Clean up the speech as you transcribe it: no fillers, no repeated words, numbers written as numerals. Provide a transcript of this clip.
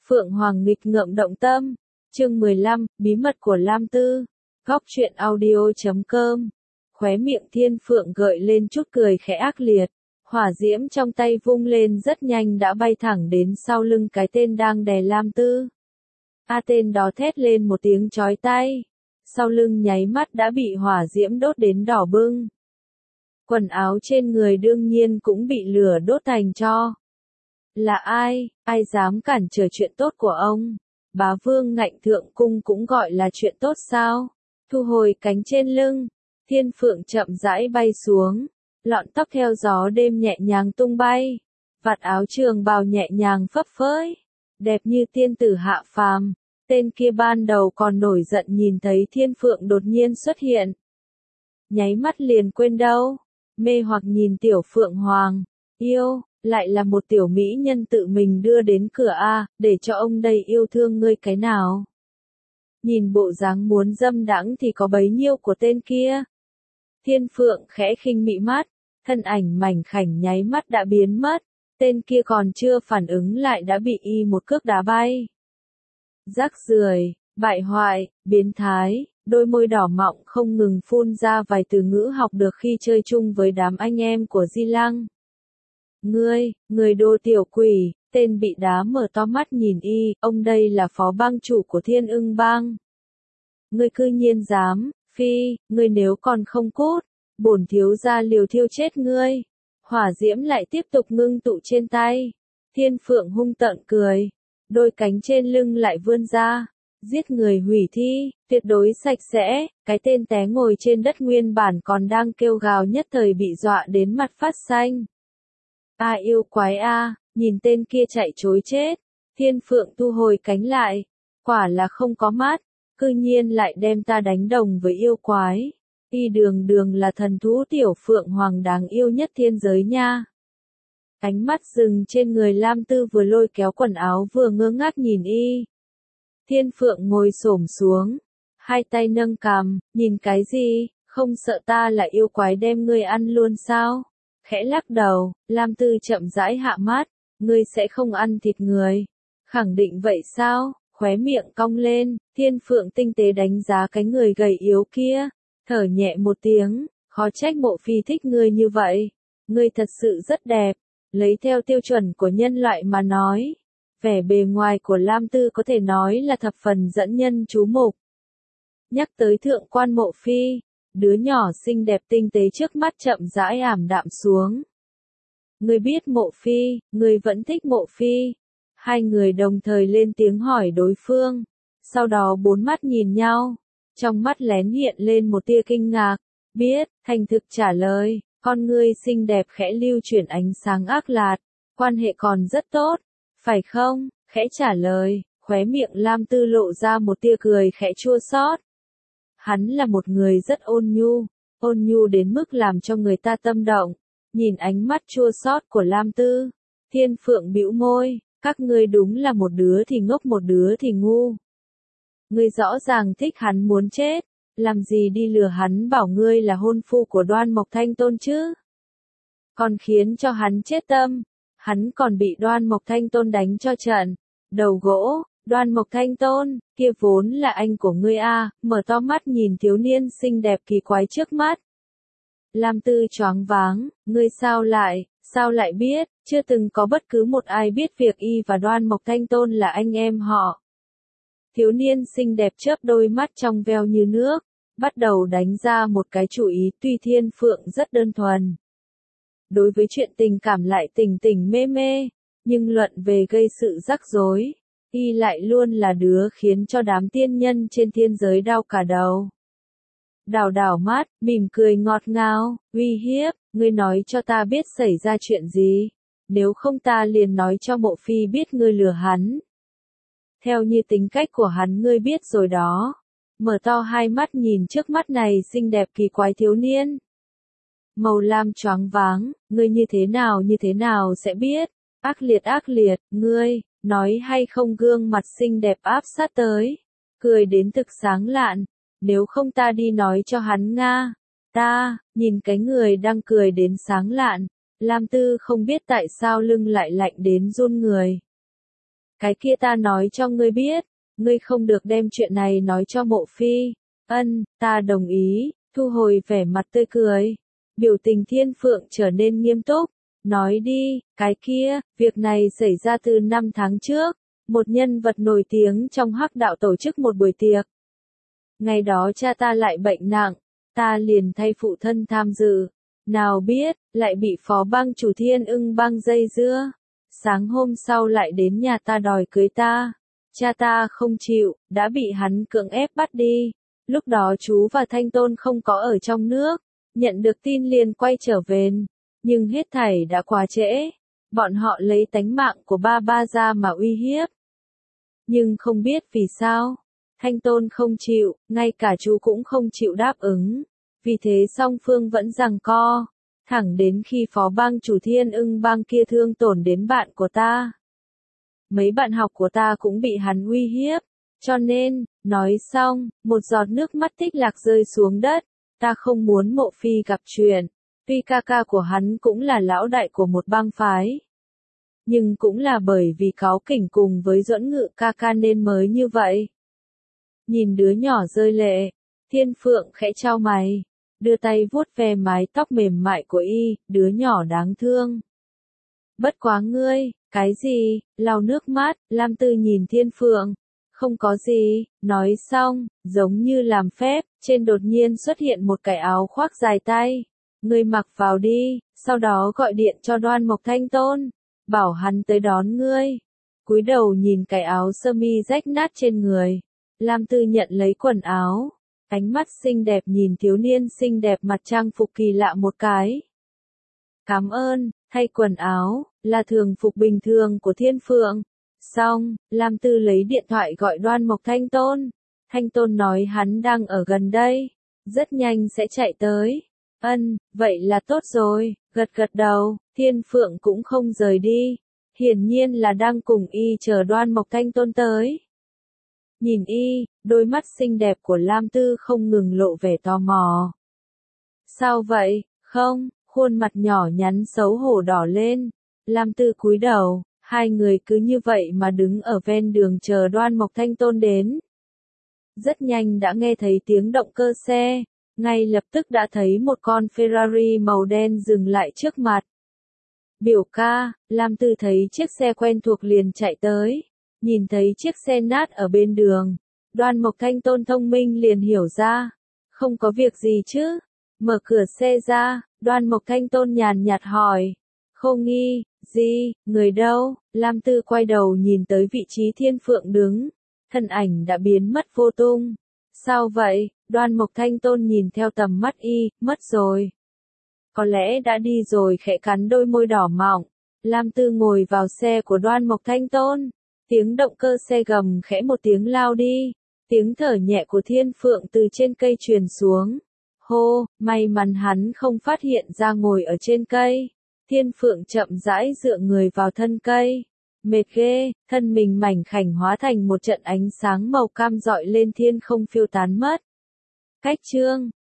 Phượng Hoàng nghịch ngợm động tâm. Chương 15, bí mật của Lam Tư. Góc truyện audio.com. Khóe miệng Thiên Phượng gợi lên chút cười khẽ ác liệt. Hỏa diễm trong tay vung lên rất nhanh đã bay thẳng đến sau lưng cái tên đang đè Lam Tư. Tên đó thét lên một tiếng chói tai. Sau lưng nháy mắt đã bị hỏa diễm đốt đến đỏ bừng. Quần áo trên người đương nhiên cũng bị lửa đốt thành tro. Là ai, ai dám cản trở chuyện tốt của ông? Bá vương ngạnh thượng cung cũng gọi là chuyện tốt sao? Thu hồi cánh trên lưng, Thiên Phượng chậm rãi bay xuống, lọn tóc theo gió đêm nhẹ nhàng tung bay, vạt áo trường bào nhẹ nhàng phấp phới, đẹp như tiên tử hạ phàm. Tên kia ban đầu còn nổi giận nhìn thấy Thiên Phượng đột nhiên xuất hiện. Nháy mắt liền quên đâu, mê hoặc nhìn tiểu Phượng Hoàng, yêu, lại là một tiểu mỹ nhân tự mình đưa đến cửa để cho ông đây yêu thương ngươi cái nào. Nhìn bộ dáng muốn dâm đãng thì có bấy nhiêu của tên kia. Thiên Phượng khẽ khinh mị mắt, thân ảnh mảnh khảnh nháy mắt đã biến mất, tên kia còn chưa phản ứng lại đã bị y một cước đá bay. Rác rưởi, bại hoại, biến thái, đôi môi đỏ mọng không ngừng phun ra vài từ ngữ học được khi chơi chung với đám anh em của Di Lăng. Người đồ tiểu quỷ, tên bị đá mở to mắt nhìn y, ông đây là phó bang chủ của Thiên Ưng bang. Ngươi cư nhiên dám, phi, ngươi nếu còn không cút, bổn thiếu gia liều thiêu chết ngươi. Hỏa diễm lại tiếp tục ngưng tụ trên tay. Thiên Phượng hung tợn cười, đôi cánh trên lưng lại vươn ra, giết người hủy thi, tuyệt đối sạch sẽ. Cái tên té ngồi trên đất nguyên bản còn đang kêu gào nhất thời bị dọa đến mặt phát xanh. Yêu quái nhìn tên kia chạy trối chết. Thiên Phượng thu hồi cánh lại, quả là không có mắt, cư nhiên lại đem ta đánh đồng với yêu quái. Y đường đường là thần thú tiểu Phượng Hoàng đáng yêu nhất thiên giới nha. Ánh mắt dừng trên người Lam Tư vừa lôi kéo quần áo vừa ngơ ngác nhìn y. Thiên Phượng ngồi xổm xuống, hai tay nâng cằm, nhìn cái gì, không sợ ta là yêu quái đem ngươi ăn luôn sao? Khẽ lắc đầu, Lam Tư chậm rãi hạ mắt, ngươi sẽ không ăn thịt người. Khẳng định vậy sao? Khóe miệng cong lên, Thiên Phượng tinh tế đánh giá cái người gầy yếu kia, thở nhẹ một tiếng, khó trách Mộ Phi thích ngươi như vậy. Ngươi thật sự rất đẹp, lấy theo tiêu chuẩn của nhân loại mà nói. Vẻ bề ngoài của Lam Tư có thể nói là thập phần dẫn nhân chú mục. Nhắc tới thượng quan Mộ Phi, đứa nhỏ xinh đẹp tinh tế trước mắt chậm rãi ảm đạm xuống. Ngươi biết Mộ Phi, ngươi vẫn thích Mộ Phi. Hai người đồng thời lên tiếng hỏi đối phương, sau đó bốn mắt nhìn nhau, trong mắt lén hiện lên một tia kinh ngạc. Biết, thành thực trả lời, con ngươi xinh đẹp khẽ lưu chuyển ánh sáng ác lạt, quan hệ còn rất tốt, phải không? Khẽ trả lời, khóe miệng Lam Tư lộ ra một tia cười khẽ chua xót. Hắn là một người rất ôn nhu đến mức làm cho người ta tâm động. Nhìn ánh mắt chua xót của Lam Tư, Thiên Phượng bĩu môi, các ngươi đúng là một đứa thì ngốc một đứa thì ngu. Ngươi rõ ràng thích hắn muốn chết, làm gì đi lừa hắn bảo ngươi là hôn phu của Đoan Mộc Thanh Tôn chứ? Còn khiến cho hắn chết tâm, hắn còn bị Đoan Mộc Thanh Tôn đánh cho trận, đầu gỗ. Đoan Mộc Thanh Tôn, kia vốn là anh của ngươi mở to mắt nhìn thiếu niên xinh đẹp kỳ quái trước mắt. Lam Tư choáng váng, ngươi sao lại biết, chưa từng có bất cứ một ai biết việc y và Đoan Mộc Thanh Tôn là anh em họ. Thiếu niên xinh đẹp chớp đôi mắt trong veo như nước, bắt đầu đánh ra một cái chủ ý. Tuy Thiên Phượng rất đơn thuần, đối với chuyện tình cảm lại tình mê, nhưng luận về gây sự rắc rối, y lại luôn là đứa khiến cho đám tiên nhân trên thiên giới đau cả đầu. Đảo mắt, mỉm cười ngọt ngào, uy hiếp, ngươi nói cho ta biết xảy ra chuyện gì, nếu không ta liền nói cho Mộ Phi biết ngươi lừa hắn. Theo như tính cách của hắn ngươi biết rồi đó. Mở to hai mắt nhìn trước mắt này xinh đẹp kỳ quái thiếu niên. Màu lam choáng váng, ngươi như thế nào sẽ biết, ác liệt, ngươi, nói hay không gương mặt xinh đẹp áp sát tới, cười đến thực sáng lạn, nếu không ta đi nói cho hắn Nga. Ta, nhìn cái người đang cười đến sáng lạn, Lam Tư không biết tại sao lưng lại lạnh đến run người. cái kia ta nói cho ngươi biết, ngươi không được đem chuyện này nói cho Mộ Phi. Ân, ta đồng ý, thu hồi vẻ mặt tươi cười. Biểu tình Thiên Phượng trở nên nghiêm túc, nói đi, cái kia, việc này xảy ra từ 5 tháng trước, một nhân vật nổi tiếng trong Hắc đạo tổ chức một buổi tiệc. Ngày đó cha ta lại bệnh nặng, ta liền thay phụ thân tham dự, nào biết, lại bị phó bang chủ Thiên Ưng bang dây dưa. Sáng hôm sau lại đến nhà ta đòi cưới ta. Cha ta không chịu, đã bị hắn cưỡng ép bắt đi. Lúc đó chú và Thanh Tôn không có ở trong nước, nhận được tin liền quay trở về. Nhưng hết thảy đã quá trễ. Bọn họ lấy tánh mạng của ba ba ra mà uy hiếp. Nhưng không biết vì sao, Thanh Tôn không chịu, ngay cả chú cũng không chịu đáp ứng. Vì thế song phương vẫn giằng co, thẳng đến khi phó bang chủ Thiên Ưng bang kia thương tổn đến bạn của ta. Mấy bạn học của ta cũng bị hắn uy hiếp, cho nên, nói xong, một giọt nước mắt tích lạc rơi xuống đất, ta không muốn Mộ Phi gặp chuyện. Tuy ca ca của hắn cũng là lão đại của một bang phái, nhưng cũng là bởi vì cáu kỉnh cùng với Duẫn Ngự ca ca nên mới như vậy. Nhìn đứa nhỏ rơi lệ, Thiên Phượng khẽ chau mày, đưa tay vuốt ve mái tóc mềm mại của y, đứa nhỏ đáng thương. Bất quá ngươi, cái gì, lau nước mắt, Lam Tư nhìn Thiên Phượng, không có gì, nói xong, giống như làm phép, trên đột nhiên xuất hiện một cái áo khoác dài tay. Ngươi mặc vào đi, sau đó gọi điện cho Đoan Mộc Thanh Tôn, bảo hắn tới đón ngươi. Cúi đầu nhìn cái áo sơ mi rách nát trên người, Lam Tư nhận lấy quần áo, ánh mắt xinh đẹp nhìn thiếu niên xinh đẹp mặt trang phục kỳ lạ một cái. Cảm ơn, thay quần áo, là thường phục bình thường của Thiên Phượng. Xong, Lam Tư lấy điện thoại gọi Đoan Mộc Thanh Tôn. Thanh Tôn nói hắn đang ở gần đây, rất nhanh sẽ chạy tới. Ân, vậy là tốt rồi, gật gật đầu, Thiên Phượng cũng không rời đi. Hiển nhiên là đang cùng y chờ Đoan Mộc Thanh Tôn tới. Nhìn y, đôi mắt xinh đẹp của Lam Tư không ngừng lộ vẻ tò mò. Sao vậy, không, khuôn mặt nhỏ nhắn xấu hổ đỏ lên. Lam Tư cúi đầu, hai người cứ như vậy mà đứng ở ven đường chờ Đoan Mộc Thanh Tôn đến. Rất nhanh đã nghe thấy tiếng động cơ xe, ngay lập tức đã thấy một con Ferrari màu đen dừng lại trước mặt. Biểu ca, Lam Tư thấy chiếc xe quen thuộc liền chạy tới, nhìn thấy chiếc xe nát ở bên đường. Đoan Mộc Thanh Tôn thông minh liền hiểu ra, không có việc gì chứ. Mở cửa xe ra, Đoan Mộc Thanh Tôn nhàn nhạt hỏi. Không nghi, gì, người đâu? Lam Tư quay đầu nhìn tới vị trí Thiên Phượng đứng, thân ảnh đã biến mất vô tung. Sao vậy? Đoan Mộc Thanh Tôn nhìn theo tầm mắt y, mất rồi. Có lẽ đã đi rồi, khẽ cắn đôi môi đỏ mọng. Lam Tư ngồi vào xe của Đoan Mộc Thanh Tôn. Tiếng động cơ xe gầm khẽ một tiếng lao đi. Tiếng thở nhẹ của Thiên Phượng từ trên cây truyền xuống. Hô, may mắn hắn không phát hiện ra ngồi ở trên cây. Thiên Phượng chậm rãi dựa người vào thân cây. Mệt ghê, thân mình mảnh khảnh hóa thành một trận ánh sáng màu cam rọi lên thiên không phiêu tán mất. Cách chương